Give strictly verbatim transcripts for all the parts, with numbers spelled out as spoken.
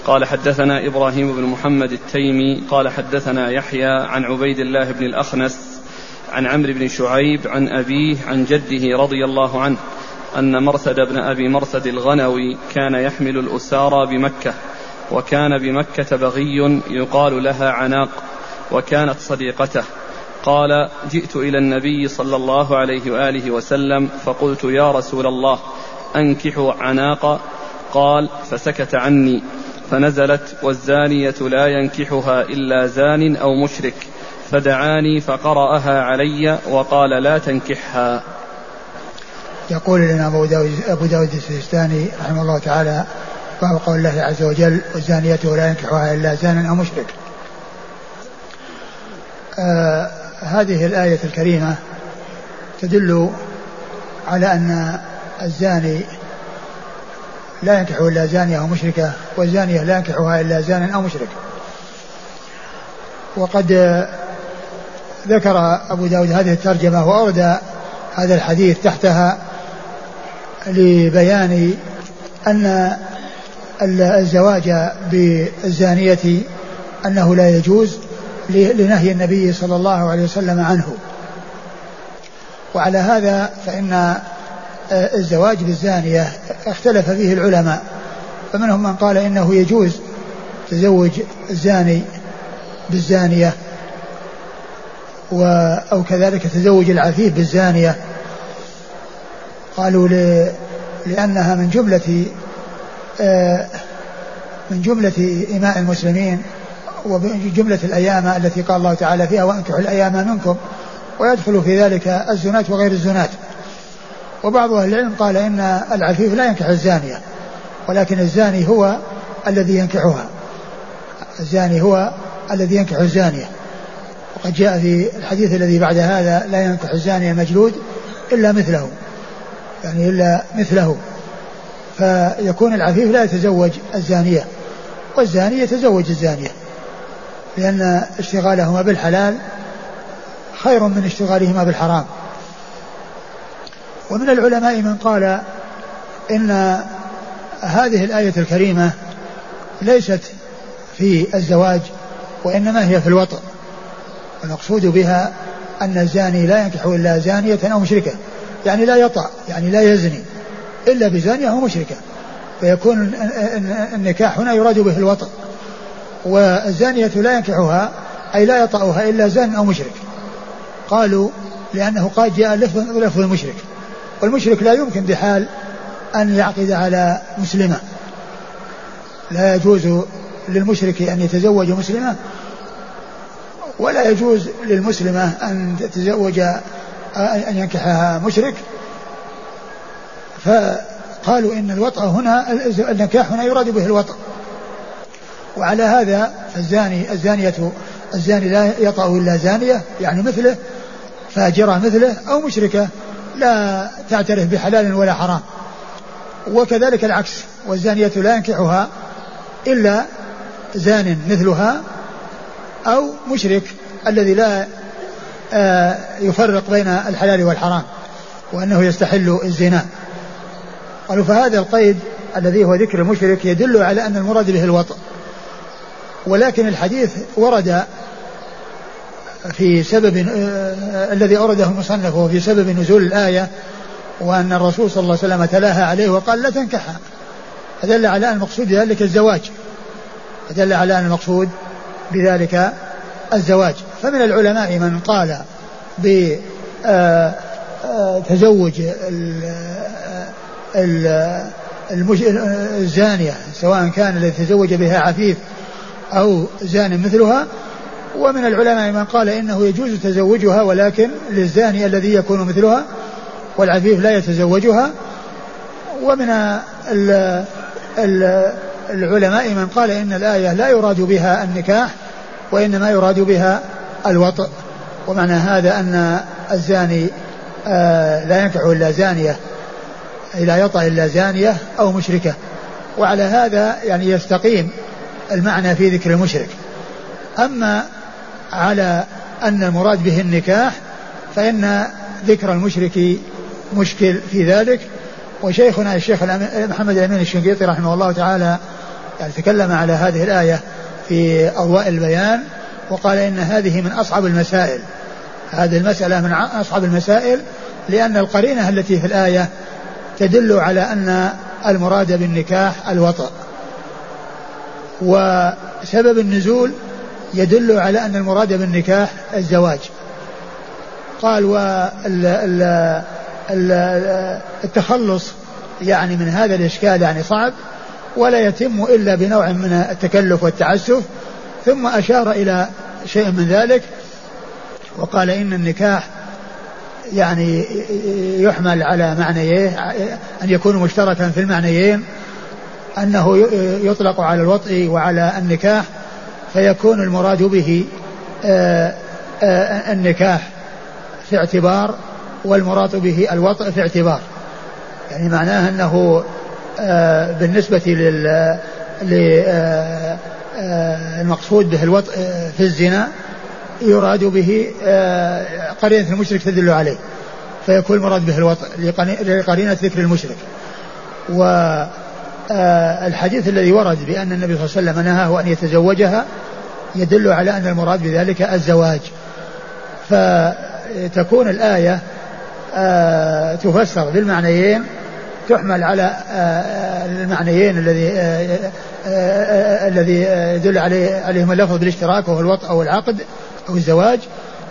قال حدثنا إبراهيم بن محمد التيمي قال حدثنا يحيى عن عبيد الله بن الأخنس عن عمرو بن شعيب عن أبيه عن جده رضي الله عنه أن مرثد بن أبي مرثد الغنوي كان يحمل الأسارى بمكة، وكان بمكة بغي يقال لها عناق، وكانت صديقته. قال: جئت إلى النبي صلى الله عليه وآله وسلم فقلت: يا رسول الله، أنكح عناق؟ قال: فسكت عني، فنزلت: والزانية لا ينكحها إلا زان أو مشرك، فدعاني فقرأها علي وقال: لا تنكحها. يقول لنا أبو داود السجستاني رحمه الله تعالى: باب قول الله عز وجل: والزانية لا ينكحها إلا زان أو مشرك. آه هذه الآية الكريمة تدل على أن الزاني لا ينكح إلا زانية أو مشركة، والزانية لا ينكحها إلا زان أو مشرك. وقد ذكر أبو داود هذه الترجمة وأورد هذا الحديث تحتها لبيان أن الزواج بالزانية أنه لا يجوز لنهي النبي صلى الله عليه وسلم عنه. وعلى هذا فإن الزواج بالزانية اختلف فيه العلماء، فمنهم من قال إنه يجوز تزوج الزاني بالزانية، أو كذلك تزوج العفيف بالزانية، قالوا لأنها من جملة من جملة إماء المسلمين وجملة الأيام التي قال الله تعالى فيها: وأنكحوا الأيام منكم، ويدخل في ذلك الزنات وغير الزنات. وبعض أهل العلم قال إن العفيف لا ينكح الزانية، ولكن الزاني هو الذي ينكحها، الزاني هو الذي ينكح الزانية. وقد جاء في الحديث الذي بعد هذا: لا ينكح الزاني المجلود إلا مثله، يعني إلا مثله. فيكون العفيف لا يتزوج الزانية، والزاني يتزوج الزانية، لأن اشتغالهما بالحلال خير من اشتغالهما بالحرام. ومن العلماء من قال إن هذه الآية الكريمة ليست في الزواج، وإنما هي في الوطء، المقصود بها أن الزاني لا ينكح إلا زانية أو مشركة، يعني لا يطأ، يعني لا يزني إلا بزانية أو مشركة، فيكون النكاح هنا يراد به الوطء. والزانية لا ينكحها أي لا يطأها إلا زان أو مشرك. قالوا لأنه قد جاء لفظ المشرك، والمشرك لا يمكن بحال أن يعقد على مسلمة، لا يجوز للمشرك أن يتزوج مسلمة، ولا يجوز للمسلمة أن تتزوج أن ينكحها مشرك. فقالوا إن الوطأ هنا، النكاح هنا يراد به الوطأ. وعلى هذا فالزاني الزانية الزاني لا يطأ إلا زانية، يعني مثله، فاجرة مثله، أو مشركة لا تعترف بحلال ولا حرام. وكذلك العكس، والزانية لا ينكحها إلا زان مثلها أو مشرك الذي لا يفرق بين الحلال والحرام، وأنه يستحل الزنا. قالوا فهذا القيد الذي هو ذكر المشرك يدل على أن المراد به الوطء. ولكن الحديث ورد في سبب الذي أورده المصنف هو في سبب نزول الآية، وأن الرسول صلى الله عليه وسلم تلاها عليه وقال: لا تنكحها. فدل على أن المقصود بذلك الزواج، فدل على أن المقصود بذلك الزواج. فمن العلماء من قال بتزوج الزانية سواء كان الذي تزوج بها عفيف أو زان مثلها، ومن العلماء من قال إنه يجوز تزوجها ولكن للزاني الذي يكون مثلها، والعفيف لا يتزوجها. ومن ال ال العلماء من قال إن الآية لا يراد بها النكاح، وإنما يراد بها الوطء. ومعنى هذا أن الزاني آه لا ينكح إلا زانية، لا يطأ إلا زانية أو مشركة. وعلى هذا يعني يستقيم المعنى في ذكر المشرك. أما على أن المراد به النكاح فإن ذكر المشرك مشكل في ذلك. وشيخنا الشيخ محمد الأمين الشنقيطي رحمه الله تعالى يعني تكلم على هذه الآية في أضواء البيان وقال إن هذه من أصعب المسائل. هذه المسألة من أصعب المسائل لأن القرينة التي في الآية تدل على أن المراد بالنكاح الوطء، وسبب النزول يدل على أن المراد بالنكاح الزواج. قال والتخلص يعني من هذا الإشكال يعني صعب ولا يتم إلا بنوع من التكلف والتعسف. ثم أشار إلى شيء من ذلك وقال إن النكاح يعني يحمل على معنيين، أن يكون مشتركا في المعنيين، أنه يطلق على الوطء وعلى النكاح، فيكون المراد به النكاح في اعتبار والمراد به الوطء في اعتبار. يعني معناه أنه بالنسبة للمقصود به الوطء في الزنا يراد به قرينة المشرك تدل عليه، فيكون المراد به الوطء لقرينة ذكر المشرك. والحديث الذي ورد بأن النبي صلى الله عليه وسلم نهاه أن يتزوجها يدل على أن المراد بذلك الزواج، فتكون الآية تفسر بالمعنيين، تحمل على المعنيين الذي الذي يدل عليه عليهم اللفظ بالاشتراك وهو الوطء أو العقد أو الزواج،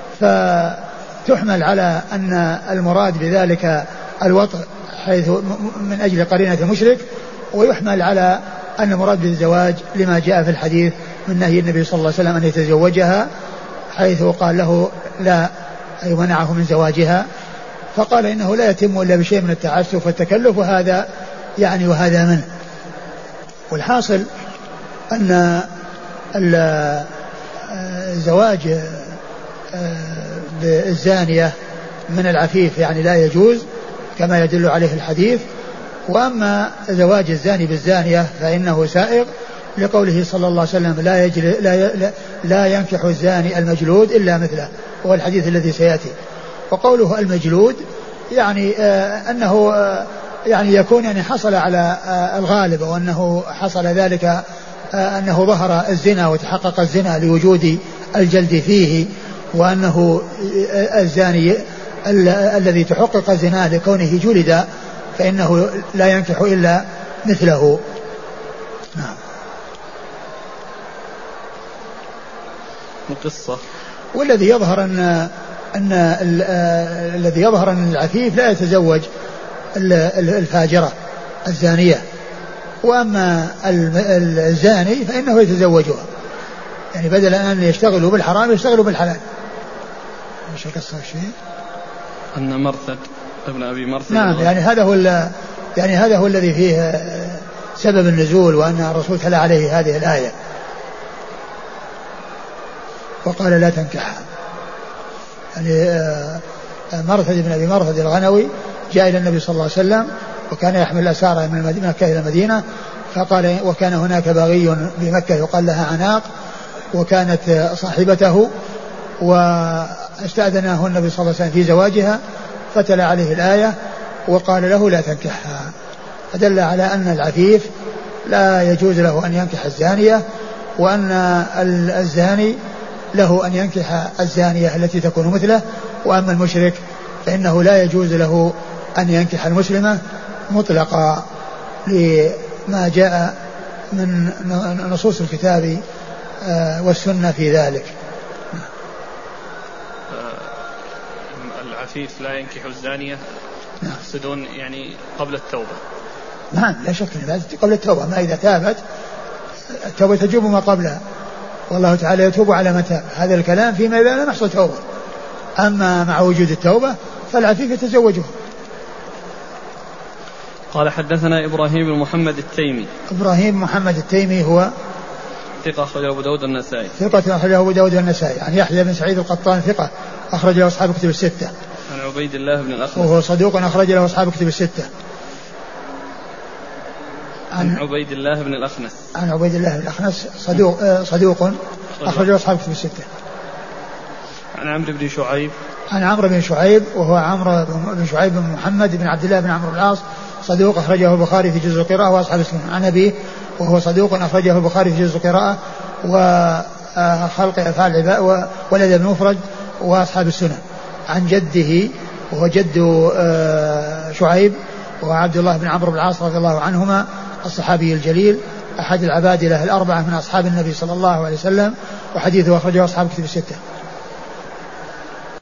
فتحمل على أن المراد بذلك الوطء حيث من أجل قرينة المشرك، ويحمل على أن المراد بالزواج لما جاء في الحديث من نهي النبي صلى الله عليه وسلم أن يتزوجها حيث قال له لا، أي منعه من زواجها، فقال إنه لا يتم إلا بشيء من التعسف والتكلف، وهذا يعني وهذا منه. والحاصل أن الزواج بالزانية من العفيف يعني لا يجوز كما يدل عليه الحديث، وأما زواج الزاني بالزانية فإنه سائغ لقوله صلى الله عليه وسلم لا, يجل لا, لا ينكح الزاني المجلود إلا مثله، وهو الحديث الذي سيأتي. وقوله المجلود يعني آه أنه آه يعني يكون يعني حصل على آه الغالب، وأنه حصل ذلك آه أنه ظهر الزنا وتحقق الزنا لوجود الجلد فيه، وأنه آه الزاني ال- الذي تحقق زناه لكونه جلد فإنه لا ينكح إلا مثله. نعم. القصة والذي يظهر أن أن الذي يظهر أن العفيف لا يتزوج الفاجرة الزانية، وأما الزاني فإنه يتزوجها، يعني بدل أن يشتغلوا بالحرام يشتغلوا بالحلال. مش القصة شيء أن مرثد ابن أبي مرثد نعم يعني هذا هو يعني هذا هو الذي فيه سبب النزول، وأن الرسول تلا عليه هذه الآية وقال لا تنكحها. يعني مرثد بن أبي مرثد الغنوي جاء إلى النبي صلى الله عليه وسلم وكان يحمل الأسارة من مكة إلى المدينة، فقال وكان هناك باغي بمكة يقال لها عناق وكانت صاحبته، واستأذنه النبي صلى الله عليه وسلم في زواجها فتلا عليه الآية وقال له لا تنكحها، فدل على أن العفيف لا يجوز له أن ينكح الزانية، وأن الزاني له أن ينكح الزانية التي تكون مثله، وأما المشرك فإنه لا يجوز له أن ينكح المسلمة مطلقا لما جاء من نصوص الكتاب والسنة في ذلك. العفيف لا ينكح الزانية يقصدون يعني قبل التوبة. نعم لا شك قبل التوبة، ما إذا تابت التوبة تجوب ما قبلها، والله تعالى يتوب على من تاب، هذا الكلام فيما إذا لم يحصل توبة. أما مع وجود التوبة فالعفيف يتزوجه. قال حدثنا إبراهيم بن محمد التيمي. إبراهيم محمد التيمي هو ثقة أخرجه أبو داود والنسائي. ثقة أخرجه أبو داود والنسائي. عن يحيى بن سعيد القطان ثقة أخرج له أصحاب كتب الستة. عن عبيد الله بن الأخنس وهو صدوق أخرج له أصحاب كتب الستة. عن, عن عبيد الله بن الأخنس. عن عبيد الله بن الأخنس صدوق صدوق أخرج له أصحاب كتب الستة. عن عمرو بن شعيب. عن عمرو بن شعيب وهو عمرو بن شعيب بن محمد بن عبد الله بن عمرو العاص صدوق أخرجه البخاري في جزء القراءة وأصحاب السنن. عن أبيه وهو صدوق أخرجه البخاري في جزء القراءة وخلق أفعال العباد والأدب المفرد وأصحاب السنن. عن جده وهو جد شعيب وهو عبد الله بن عمرو بن العاص رضي الله عنهما الصحابي الجليل أحد العبادلة الأربعة من أصحاب النبي صلى الله عليه وسلم، وحديثه أخرجه أصحاب كتب الستة.